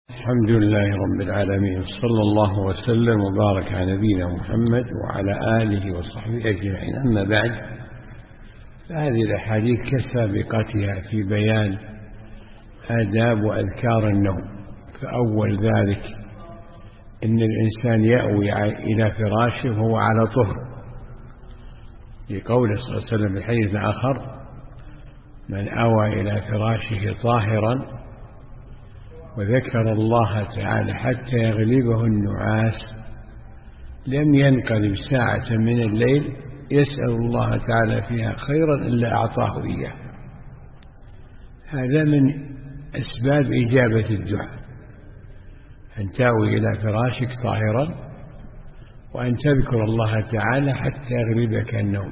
الحمد لله رب العالمين، صلى الله وسلم وبارك على نبينا محمد وعلى آله وصحبه أجمعين. أما بعد، فهذه الأحاديث كسابقتها في بيان آداب وأذكار النوم. فأول ذلك إن الإنسان يأوي إلى فراشه وهو على طهر، لقوله صلى الله عليه وسلم في الحديث الآخر: من أوى إلى فراشه طاهرا وذكر الله تعالى حتى يغلبه النعاس لم ينقلب ساعة من الليل يسأل الله تعالى فيها خيرا إلا أعطاه إياه. هذا من أسباب إجابة الدعاء، أن تأوي إلى فراشك طاهرا وأن تذكر الله تعالى حتى يغلبك النوم.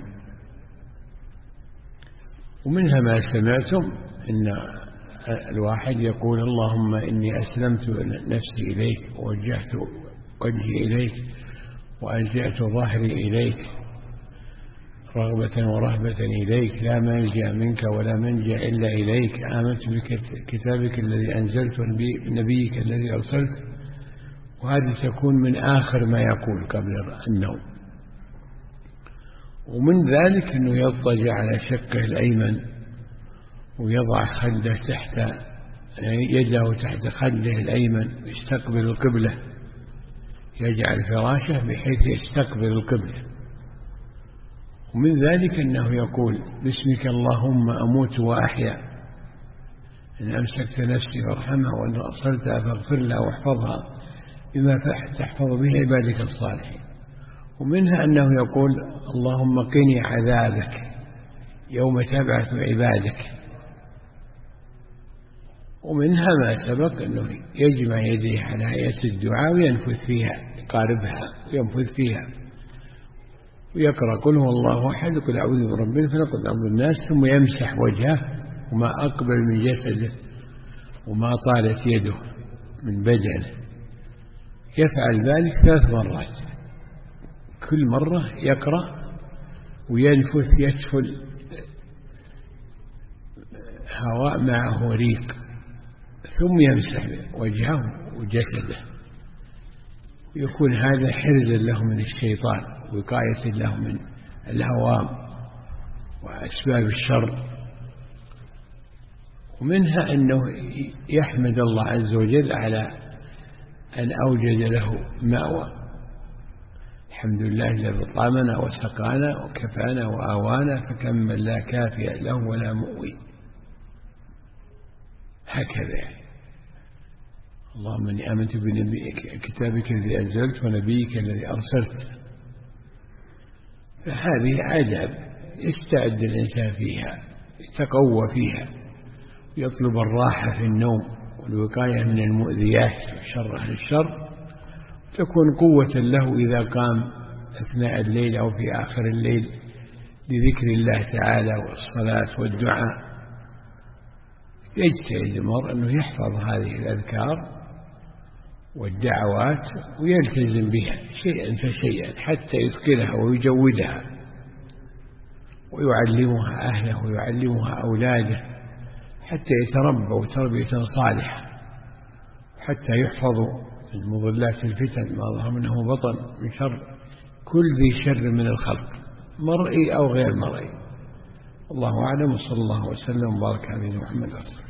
ومنها ما سمعتم إن الواحد يقول: اللهم إني أسلمت نفسي إليك ووجهت وجهي إليك وألجأت ظهري إليك رغبة ورهبة إليك، لا ملجأ منك ولا منجأ إلا إليك، آمنت بكتابك الذي أنزلت ونبيك الذي أرسلت. وهذه تكون من آخر ما يقول قبل النوم. ومن ذلك أنه يضطجع على شقه الأيمن ويضع خده يده تحت خده الأيمن ويستقبل القبلة، يجعل فراشه بحيث يستقبل القبلة. ومن ذلك أنه يقول: باسمك اللهم أموت وأحيا، إن أمسكت نفسي فارحمها وإن أرسلتها فاغفر لها واحفظها بما تحفظ به عبادك الصالحين. ومنها أنه يقول: اللهم قني عذابك يوم تبعث عبادك. ومنها ما سبق أنه يجمع يديه على هيئة الدعاء وينفث فيها، يقاربها وينفث فيها، ويقرأ: قل هو الله أحد، قل أعوذ برب الفلق، قل أعوذ بالناس، ثم يمسح وجهه وما أقبل من جسده وما طالت يده من بدنه. يفعل ذلك 3 مرات، كل مرة يقرأ وينفث، يدخل هواء معه ريق، ثم يمسح وجهه وجسده. يكون هذا حرزا له من الشيطان، وقاية له من الهوام وأسباب الشر. ومنها أنه يحمد الله عز وجل على أن أوجد له مأوى. الحمد لله الذي طعمنا وسقانا وكفانا وآوانا فكم من لا كافي له ولا مؤوي. هكذا: اللهم إني آمنت بكتابك الذي أنزلت ونبيك الذي أرسلت. فهذه آداب يستعد الإنسان فيها، يتقوى فيها، ويطلب الراحة في النوم والوقاية من المؤذيات وشر أهل الشر، تكون قوة له إذا قام أثناء الليل أو في آخر الليل لذكر الله تعالى والصلاة والدعاء. يجتهد المرء أنه يحفظ هذه الأذكار والدعوات ويلتزم بها شيئا فشيئا حتى يتقنها ويجودها ويعلمها أهله ويعلمها أولاده، حتى يتربوا تربية صالحة، حتى يحفظوا من مضلات الفتن ما ظهر منه بطن، من شر كل ذي شر من الخلق مرئي أو غير مرئي. الله أعلم، وصلى الله وسلم وبارك على نبينا محمد.